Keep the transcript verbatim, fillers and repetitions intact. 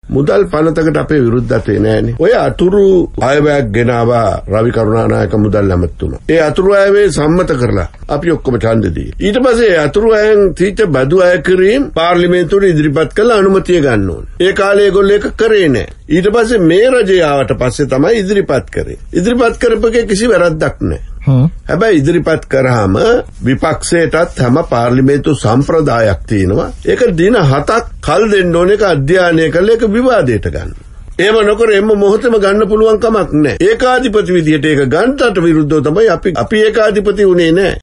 මුදල් පනතකට අපේ විරුද්ධත්වේ නෑනේ. ඔය අතුරු අයවැයක් ගෙනාවා රවි කරුණානායක මුදල් ඇමතුමා. ඒ අතුරු අයවැය සම්මත කරලා අපි ඔක්කොම ඡන්ද දී. ඊට පස්සේ අතුරු අයන් තීච්ච බදු අය කිරීම පාර්ලිමේන්තුවට ඉදිරිපත් කළ අනුමැතිය ගන්න ඕනේ. ඒ කාලේ ඒගොල්ලෝ ඒක කරේ නෑ. ඊට පස්සේ මේ රජය ආවට පස්සේ තමයි ඉදිරිපත් කරේ. ඉදිරිපත් කරපුවකේ කිසි වැරද්දක් නෑ. හැබැයි ඉදිරිපත් කරාම විපක්ෂයටත් හැම පාර්ලිමේන්තු සම්ප්‍රදායක් තියෙනවා. ඒක දින හතක් කල් දෙන්න ඕන එක අධ්‍යයනය කරලා ඒක විවාදයට ගන්න. එහෙම නොකර එම්ම මොහොතේම ගන්න පුළුවන් කමක් නැහැ. ඒකාධිපති විදියට ඒක ගන්නට විරුද්ධව තමයි අපි අපි ඒකාධිපති උනේ නැහැ.